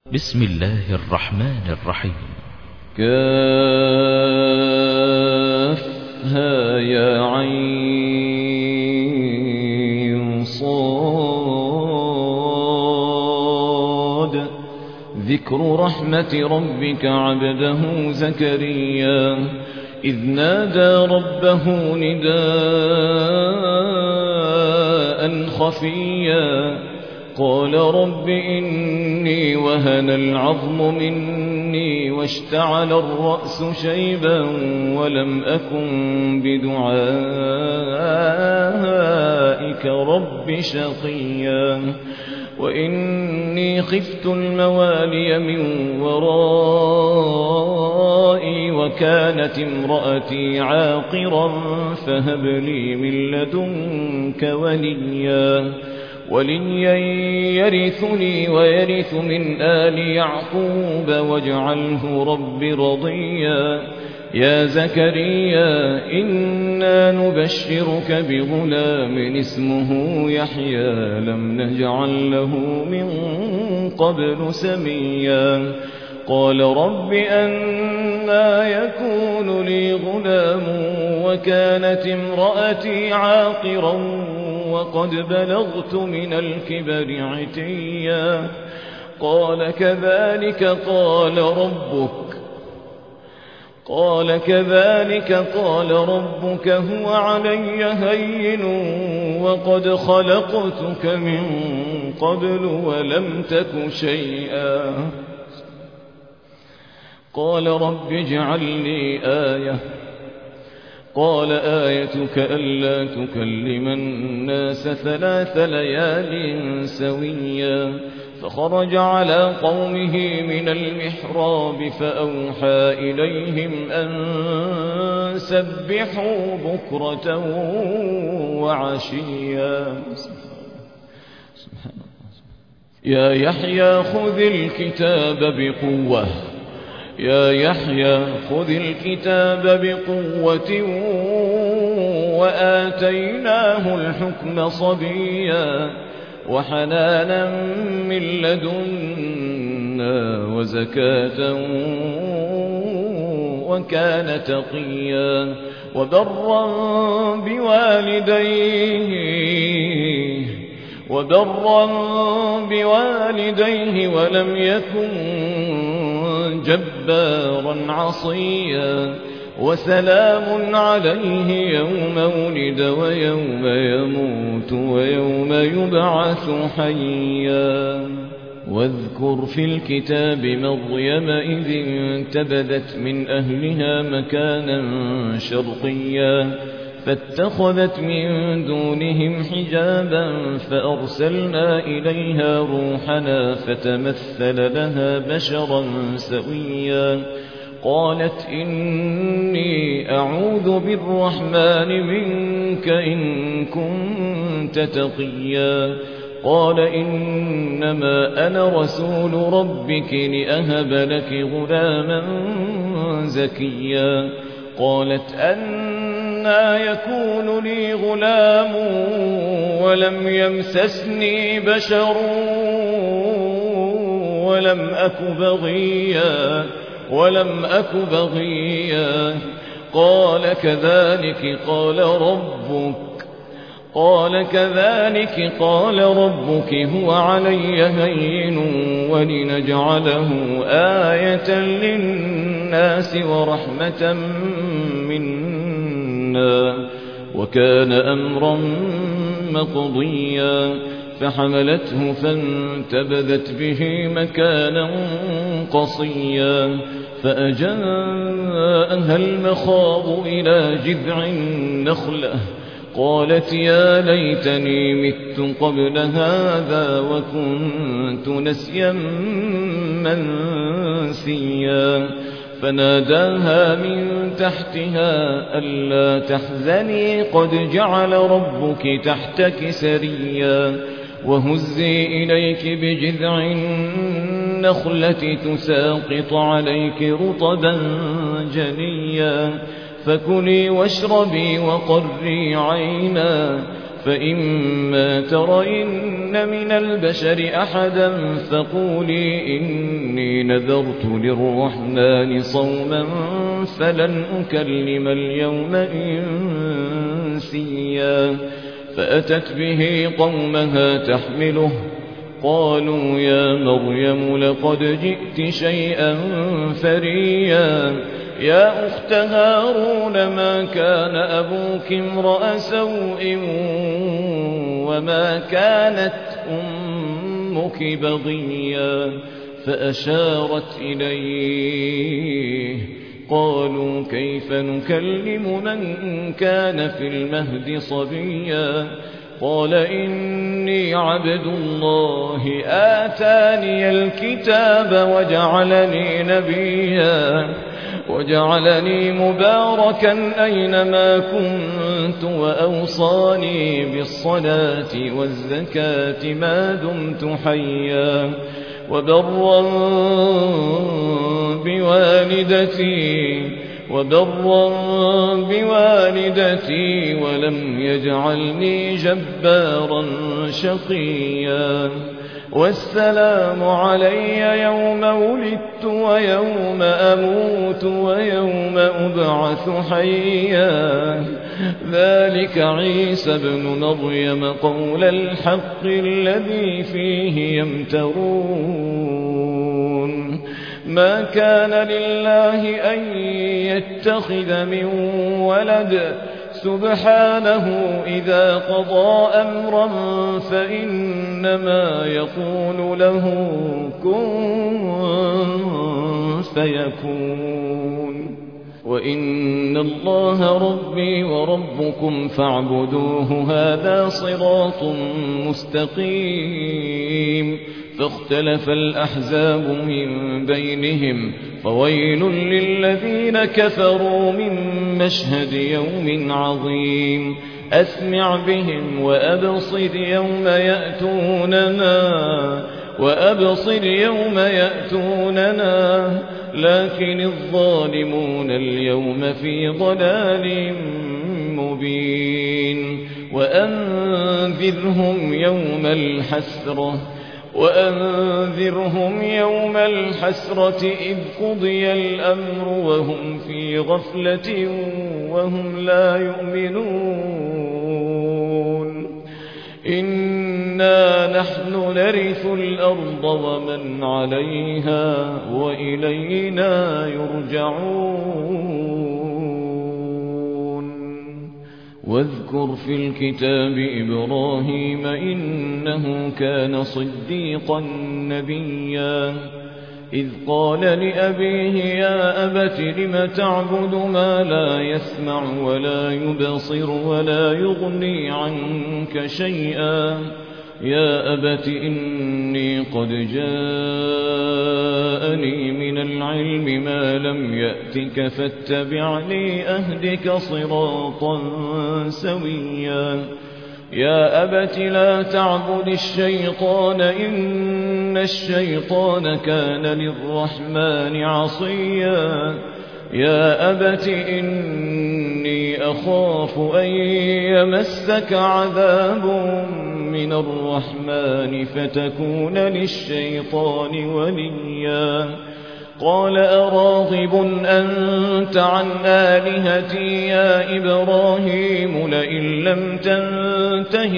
بسم الله الرحمن الرحيم. كافها يا عين صاد. ذكر رحمة ربك عبده زكريا إذ نادى ربه نداء خفيا قال رب إني وهن العظم مني واشتعل الرأس شيبا ولم أكن بدعائك رب شقيا وإني خفت الموالي من ورائي وكانت امرأتي عاقرا فهب لي من لدنك وليا يرثني ويرث من آل يعقوب واجعله رب رضيا. يا زكريا إنا نبشرك بغلام اسمه يحيى لم نجعل له من قبل سميا. قال رب أنى يكون لي غلام وكانت امرأتي عاقرا وقد بلغت من الكبر عتيا. قال كذلك قال ربك هو علي هين وقد خلقتك من قبل ولم تك شيئا. قال رب اجعل لي آية. قال آيتك ألا تكلم الناس 3 ليال سويا. فخرج على قومه من المحراب فأوحى إليهم أن سبحوا بكرة وعشيا. يا يحيى خذ الكتاب بقوة وآتيناه الحكم صبيا وحنانا من لدنا وزكاة وكان تقيا وبرا بوالديه ولم يكن جبارا عصيا. وسلام عليه يوم ولد ويوم يموت ويوم يبعث حيا. واذكر في الكتاب مريم إذ انتبذت من أهلها مكانا شرقيا فاتخذت من دونهم حجابا فأرسلنا إليها روحنا فتمثل لها بشرا سويا. قالت إني أعوذ بالرحمن منك إن كنت تقيا. قال إنما أنا رسول ربك لأهب لك غلاما زكيا. قالت أنى يكون لي غلام ولم يمسسني بشر ولم أك بغيا. قال كذلك قال ربك هو علي هين ولنجعله آية للناس ورحمة منا وكان أمرا مقضيا. فحملته فانتبذت به مكانا قصيا فأجاءها المخاض إلى جذع النخلة قالت يا ليتني مت قبل هذا وكنت نسيا منسيا. فناداها من تحتها ألا تحزني قد جعل ربك تحتك سريا. وهزي إليك بجذع النخلة تساقط عليك رطبا جنيا. فكلي واشربي وقري عينا فإما ترين من البشر أحدا فقولي إني نذرت للرحمن صوما فلن أكلم اليوم إنسيا فأتت به قومها تحمله قالوا يا مريم لقد جئت شيئا فريا يا أخت هارون ما كان أبوك امرأ سوء وما كانت أمك بغيا فأشارت إليه قالوا كيف نكلم من كان في المهد صبيا قال إني عبد الله آتاني الكتاب وجعلني مباركا أينما كنت وأوصاني بالصلاة والزكاة ما دمت حيا وبرا بوالدتي ولم يجعلني جبارا شقيا والسلام علي يوم ولدت ويوم أموت ويوم أبعث حيا ذلك عيسى بن مريم قول الحق الذي فيه يمترون ما كان لله أن يتخذ من ولد سبحانه إذا قضى أمرا فإنما يقول له كن فيكون وإن الله ربي وربكم فاعبدوه هذا صراط مستقيم فاختلف الأحزاب من بينهم فويل للذين كفروا من مشهد يوم عظيم أسمع بهم وأبصر يوم يأتوننا لكن الظالمون اليوم في ضلال مبين وأنذرهم يوم الحسرة إذ قضي الأمر وهم في غفلة وهم لا يؤمنون إنا نحن نرث الأرض ومن عليها وإلينا يرجعون واذكر في الكتاب إبراهيم إنه كان صديقا نبيا إذ قال لأبيه يا أبت لم تعبد ما لا يسمع ولا يبصر ولا يغني عنك شيئا يا أبت إني قد جاءني من العلم ما لم يأتك فاتبعني أهدك صراطا سويا يا أبت لا تعبد الشيطان إن الشيطان كان للرحمن عصيا يا أبت إني أخاف أن يمسك عذاب من الرحمن فتكون للشيطان وليا قال أراغب أنت عن آلهتي يا إبراهيم لئن لم تنته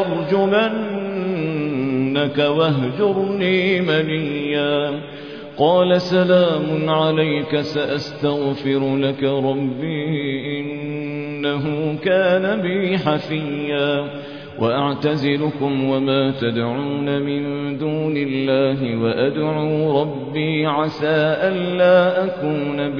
لأرجمنك واهجرني مليا قال سلام عليك سأستغفر لك ربي إنه كان بي حفيا وأعتزلكم وما تدعون من دون الله وأدعو ربي عسى ألا أكون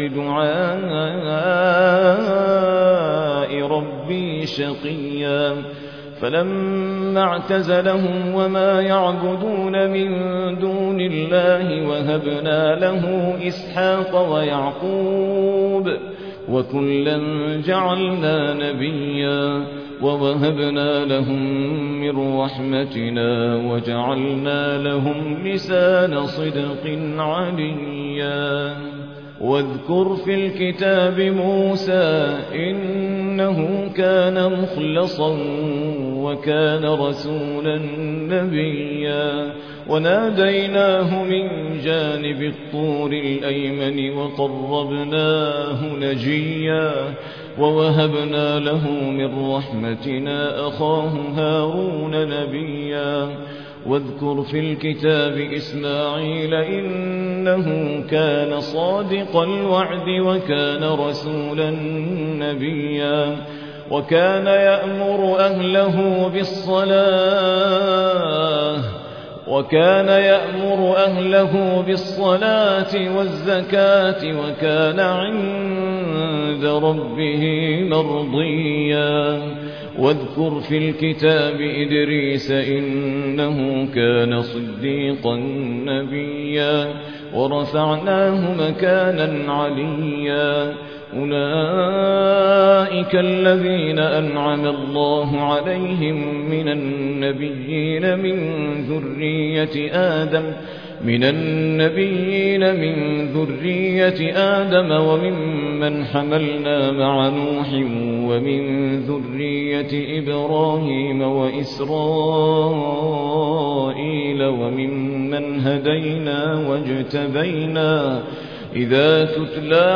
بدعاء ربي شقيا فلما اعتزلهم وما يعبدون من دون الله وهبنا له إسحاق ويعقوب وكلا جعلنا نبيا ووهبنا لهم من رحمتنا وجعلنا لهم لسان صدق عليا واذكر في الكتاب موسى إنه كان مخلصا وكان رسولا نبيا وناديناه من جانب الطور الأيمن وقربناه نجيا ووهبنا له من رحمتنا أخاه هارون نبيا واذكر في الكتاب إسماعيل إنه كان صادق الوعد وكان رسولا نبيا وكان يأمر أهله بالصلاة والزكاة وكان عند ربه مرضيا واذكر في الكتاب إدريس إنه كان صديقا نبيا ورفعناه مكانا عليا أولئك الذين أنعم الله عليهم من النبيين من ذرية آدم وممن حملنا مع نوح ومن ذرية إبراهيم وإسرائيل وممن هدينا واجتبينا إذا تتلى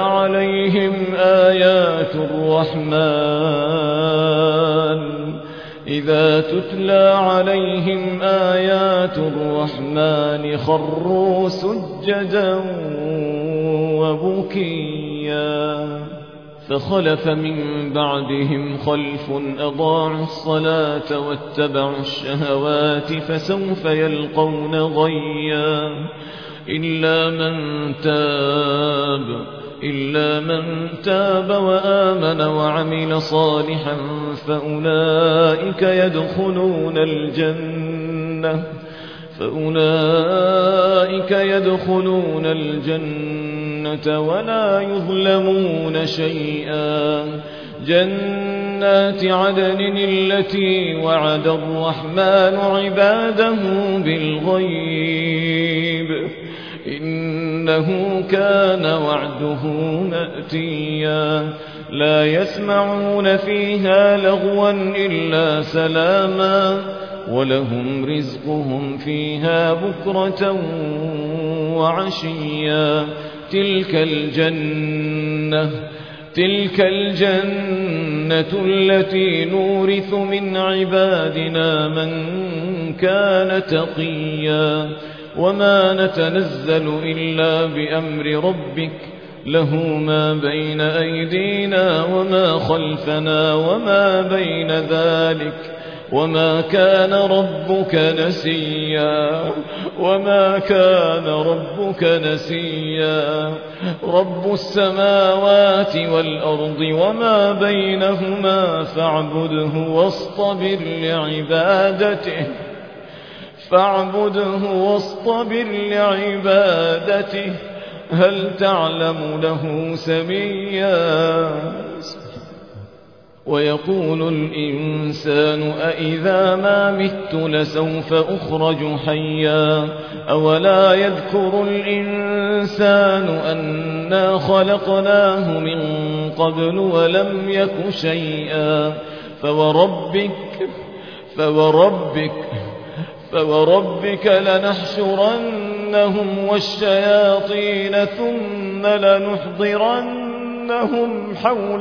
عليهم آيات الرحمن خروا سجدا وبكيا فخلف من بعدهم خلف أضاعوا الصلاة واتبعوا الشهوات فسوف يلقون غيا إلا من تاب وآمن وعمل صالحا فأولئك يدخلون الجنة ولا يظلمون شيئا جنات عدن التي وعد الرحمن عباده بالغيب إنه كان وعده مأتيا لا يسمعون فيها لغوا إلا سلاما ولهم رزقهم فيها بكرة وعشيا تلك الجنة التي نورث من عبادنا من كان تقيا وما نتنزل إلا بأمر ربك له ما بين أيدينا وما خلفنا وما بين ذلك وما كان ربك نسيا رب السماوات والأرض وما بينهما فاعبده واصطبر لعبادته هل تعلم له سميا ويقول الإنسان أإذا ما مت لسوف أخرج حيا أولا يذكر الإنسان أنا خلقناه من قبل ولم يك شيئا فوربك لنحشرنهم والشياطين ثم لنحضرنهم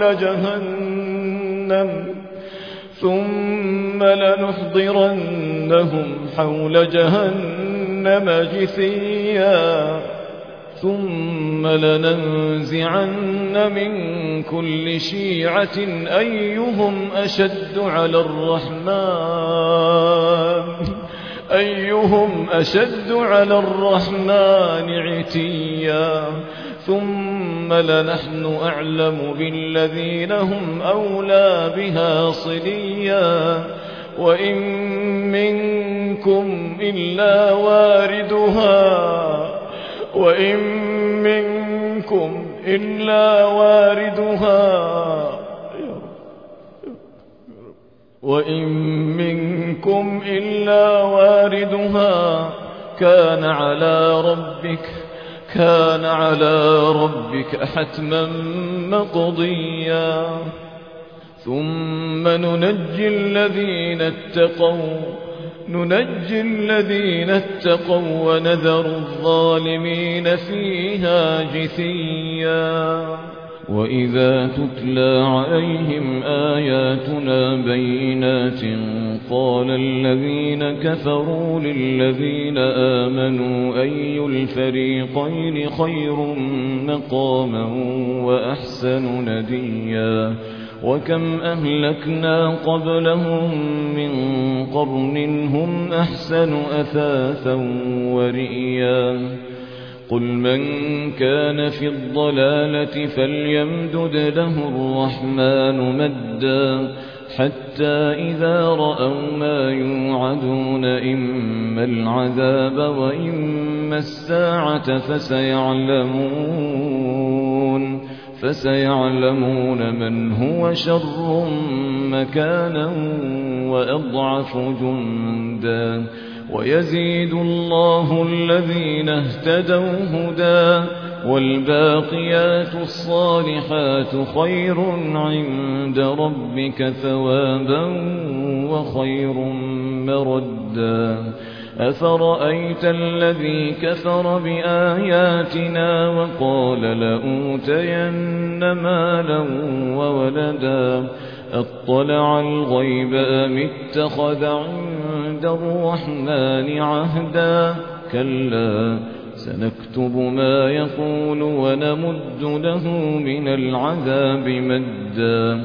حول جهنم جثيا ثم لننزعن من كل شيعة أيهم أشد على الرحمن عتيا ثم لنحن أعلم بالذين هم أولى بها صليا وإن منكم إلا واردها كان على ربك حتما مقضيا ثم ننجي الذين اتقوا ونذر الظالمين فيها جثيا وإذا تتلى عليهم آياتنا بينات قال الذين كفروا للذين آمنوا أي الفريقين خير مقاما وأحسن نديا وكم أهلكنا قبلهم من قرن هم أحسن أثاثا ورئيا قل من كان في الضلالة فليمدد له الرحمن مدا حتى إذا رأوا ما يوعدون إما العذاب وإما الساعة فسيعلمون من هو شر مكانا وأضعف جندا ويزيد الله الذين اهتدوا هدى والباقيات الصالحات خير عند ربك ثوابا وخير مردا أفرأيت الذي كفر بآياتنا وقال لأوتين مالا وولدا أطلع الغيب أم اتخذ عند الرحمن عهدا كلا سنكتب ما يقول ونمد له من العذاب مدا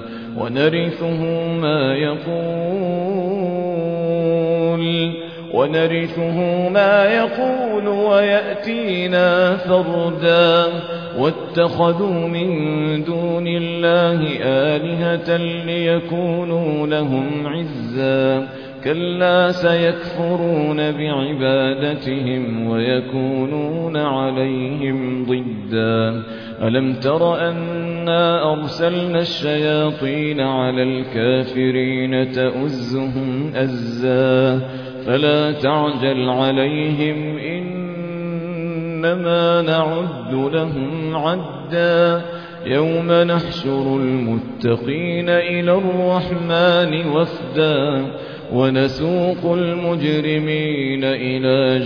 ونرثه ما يقول ويأتينا فردا واتخذوا من دون الله آلهة ليكونوا لهم عزا كلا سيكفرون بعبادتهم ويكونون عليهم ضدا ألم تر أنا أرسلنا الشياطين على الكافرين تؤزهم أزا فلا تعجل عليهم إنما نعد لهم عدا يوم نحشر المتقين إلى الرحمن وفدا ونسوق المجرمين إلى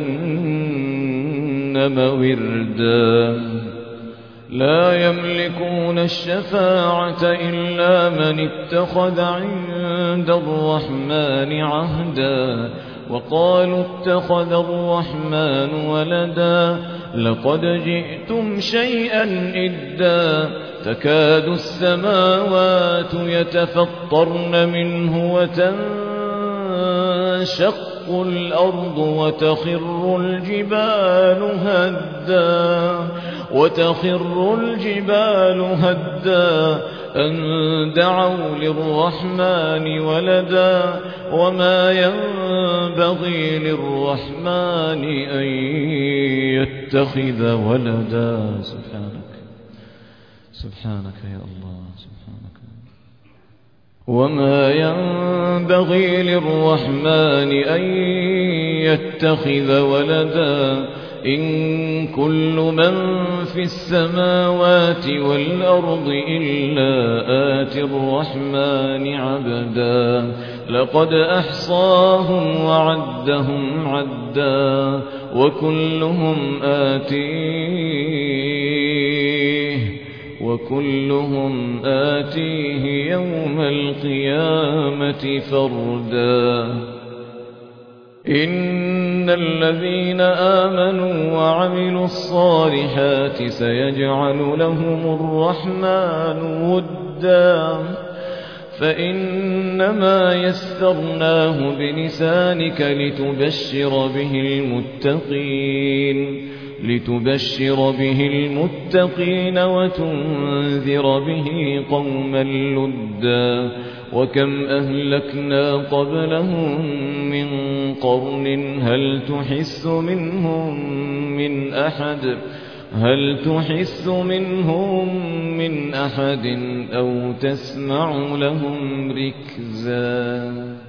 جهنم وردا لا يملكون الشفاعة إلا من اتخذ عند الرحمن عهدا وقالوا اتخذ الرحمن ولدا لقد جئتم شيئا إدا تكاد السماوات يتفطرن منه وتنشق الأرض وتخر الجبال هدا أن دعوا للرحمن ولدا وما ينبغي للرحمن أن يتخذ ولدا سبحانك يا الله سبحانك وما ينبغي للرحمن أن يتخذ ولدا إن كل من في السماوات والأرض إلا آتي الرحمن عبدا لقد أحصاهم وعدهم عدا وكلهم آتيه يوم القيامة فردا إن الذين آمنوا وعملوا الصالحات سيجعل لهم الرحمن ودا فإنما يسرناه بلسانك لتبشر به المتقين وتنذر به قوما لدا وكم أهلكنا قبلهم من قرن هل تحس منهم من أحد أو تسمع لهم ركزا